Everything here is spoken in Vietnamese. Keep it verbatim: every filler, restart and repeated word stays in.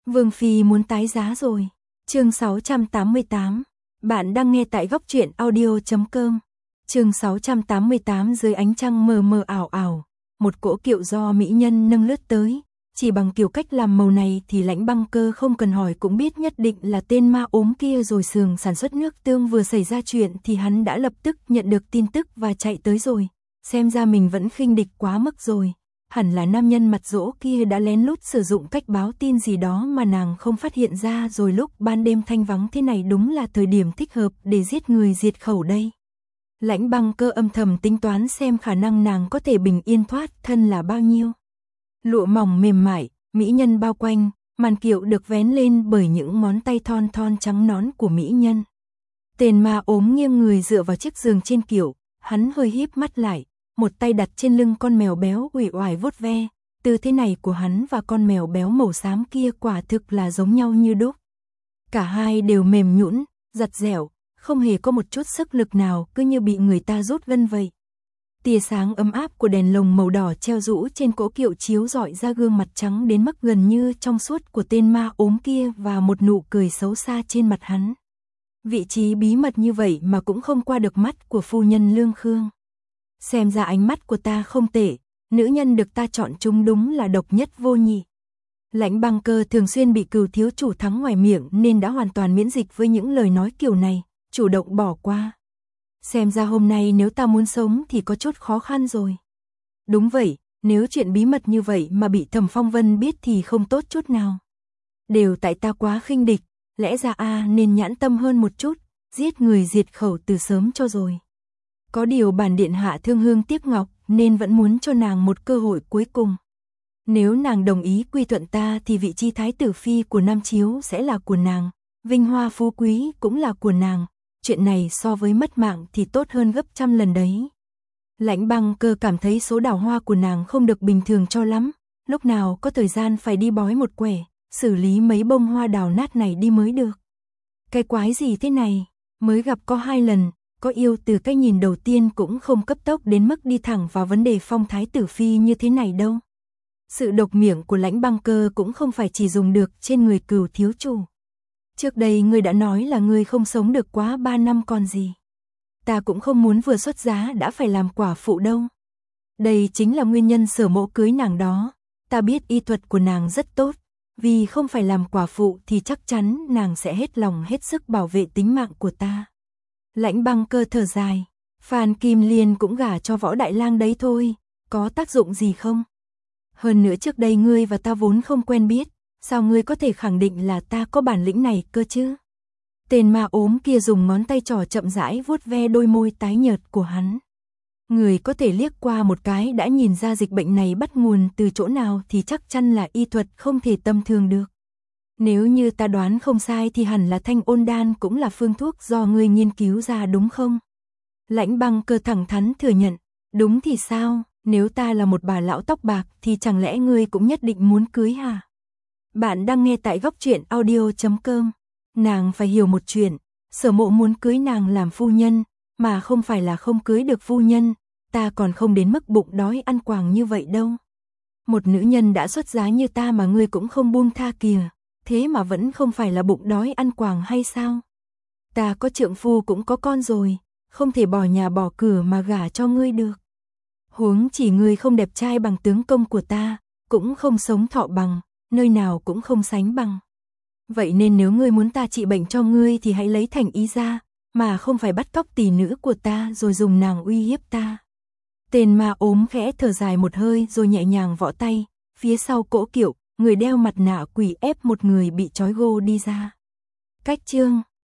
Vương Phi muốn tái giá rồi. Chương sáu trăm tám mươi tám. Bạn đang nghe tại góc truyện audio chấm com. Chương sáu trăm tám mươi tám. Dưới ánh trăng mờ mờ ảo ảo, một cỗ kiệu do mỹ nhân nâng lướt tới. Chỉ bằng kiểu cách làm màu này thì Lãnh Băng Cơ không cần hỏi cũng biết nhất định là tên ma ốm kia rồi. Xưởng sản xuất nước tương vừa xảy ra chuyện thì hắn đã lập tức nhận được tin tức và chạy tới rồi. Xem ra mình vẫn khinh địch quá mức rồi. Hẳn là nam nhân mặt dỗ kia đã lén lút sử dụng cách báo tin gì đó mà nàng không phát hiện ra rồi. Lúc ban đêm thanh vắng thế này đúng là thời điểm thích hợp để giết người diệt khẩu đây. Lãnh Băng Cơ âm thầm tính toán xem khả năng nàng có thể bình yên thoát thân là bao nhiêu. Lụa mỏng mềm mại, mỹ nhân bao quanh, màn kiệu được vén lên bởi những ngón tay thon thon trắng nõn của mỹ nhân. Tên ma ốm nghiêng người dựa vào chiếc giường trên kiệu, hắn hơi híp mắt lại, một tay đặt trên lưng con mèo béo uể oải vuốt ve. Tư thế này của hắn và con mèo béo màu xám kia quả thực là giống nhau như đúc. Cả hai đều mềm nhũn, giặt dẻo, không hề có một chút sức lực nào, cứ như bị người ta rút gân vậy. Tia sáng ấm áp của đèn lồng màu đỏ treo rũ trên cỗ kiệu chiếu rọi ra gương mặt trắng đến mức gần như trong suốt của tên ma ốm kia và một nụ cười xấu xa trên mặt hắn. Vị trí bí mật như vậy mà cũng không qua được mắt của phu nhân Lương Khương. Xem ra ánh mắt của ta không tệ, nữ nhân được ta chọn chúng đúng là độc nhất vô nhị. Lãnh Băng Cơ thường xuyên bị Cửu thiếu chủ thắng ngoài miệng nên đã hoàn toàn miễn dịch với những lời nói kiểu này, chủ động bỏ qua. Xem ra hôm nay nếu ta muốn sống thì có chút khó khăn rồi. Đúng vậy, nếu chuyện bí mật như vậy mà bị Thẩm Phong Vân biết thì không tốt chút nào. Đều tại ta quá khinh địch, lẽ ra a nên nhãn tâm hơn một chút, giết người diệt khẩu từ sớm cho rồi. Có điều bản điện hạ thương hương tiếc ngọc nên vẫn muốn cho nàng một cơ hội cuối cùng. Nếu nàng đồng ý quy thuận ta thì vị trí thái tử phi của Nam Chiếu sẽ là của nàng, vinh hoa phú quý cũng là của nàng. Chuyện này so với mất mạng thì tốt hơn gấp trăm lần đấy. Lãnh Băng Cơ cảm thấy số đào hoa của nàng không được bình thường cho lắm, lúc nào có thời gian phải đi bói một quẻ, xử lý mấy bông hoa đào nát này đi mới được. Cái quái gì thế này, mới gặp có hai lần, có yêu từ cái nhìn đầu tiên cũng không cấp tốc đến mức đi thẳng vào vấn đề phong thái tử phi như thế này đâu. Sự độc miệng của Lãnh Băng Cơ cũng không phải chỉ dùng được trên người Cửu thiếu chủ. Trước đây ngươi đã nói là ngươi không sống được quá ba năm còn gì. Ta cũng không muốn vừa xuất giá đã phải làm quả phụ đâu. Đây chính là nguyên nhân Sở Mộ cưới nàng đó. Ta biết y thuật của nàng rất tốt, vì không phải làm quả phụ thì chắc chắn nàng sẽ hết lòng hết sức bảo vệ tính mạng của ta. Lãnh Băng Cơ thở dài, Phan Kim Liên cũng gả cho Võ Đại Lang đấy thôi, có tác dụng gì không? Hơn nữa trước đây ngươi và ta vốn không quen biết, sao ngươi có thể khẳng định là ta có bản lĩnh này cơ chứ? Tên ma ốm kia dùng ngón tay trỏ chậm rãi vuốt ve đôi môi tái nhợt của hắn. Người có thể liếc qua một cái đã nhìn ra dịch bệnh này bắt nguồn từ chỗ nào thì chắc chắn là y thuật không thể tầm thường được. Nếu như ta đoán không sai thì hẳn là Thanh Ôn Đan cũng là phương thuốc do ngươi nghiên cứu ra đúng không? Lãnh Băng Cơ thẳng thắn thừa nhận, đúng thì sao, nếu ta là một bà lão tóc bạc thì chẳng lẽ ngươi cũng nhất định muốn cưới hả? Bạn đang nghe tại góc truyện audio chấm com. Nàng phải hiểu một chuyện, Sở Mộ muốn cưới nàng làm phu nhân, mà không phải là không cưới được phu nhân, ta còn không đến mức bụng đói ăn quàng như vậy đâu. Một nữ nhân đã xuất giá như ta mà ngươi cũng không buông tha kìa, thế mà vẫn không phải là bụng đói ăn quàng hay sao? Ta có trượng phu cũng có con rồi, không thể bỏ nhà bỏ cửa mà gả cho ngươi được. Huống chỉ ngươi không đẹp trai bằng tướng công của ta, cũng không sống thọ bằng, nơi nào cũng không sánh bằng. Vậy nên nếu ngươi muốn ta trị bệnh cho ngươi thì hãy lấy thành ý ra, mà không phải bắt cóc tỷ nữ của ta rồi dùng nàng uy hiếp ta. Tên ma ốm khẽ thở dài một hơi rồi nhẹ nhàng võ tay, phía sau cỗ kiệu, người đeo mặt nạ quỷ ép một người bị trói gô đi ra. Cách chương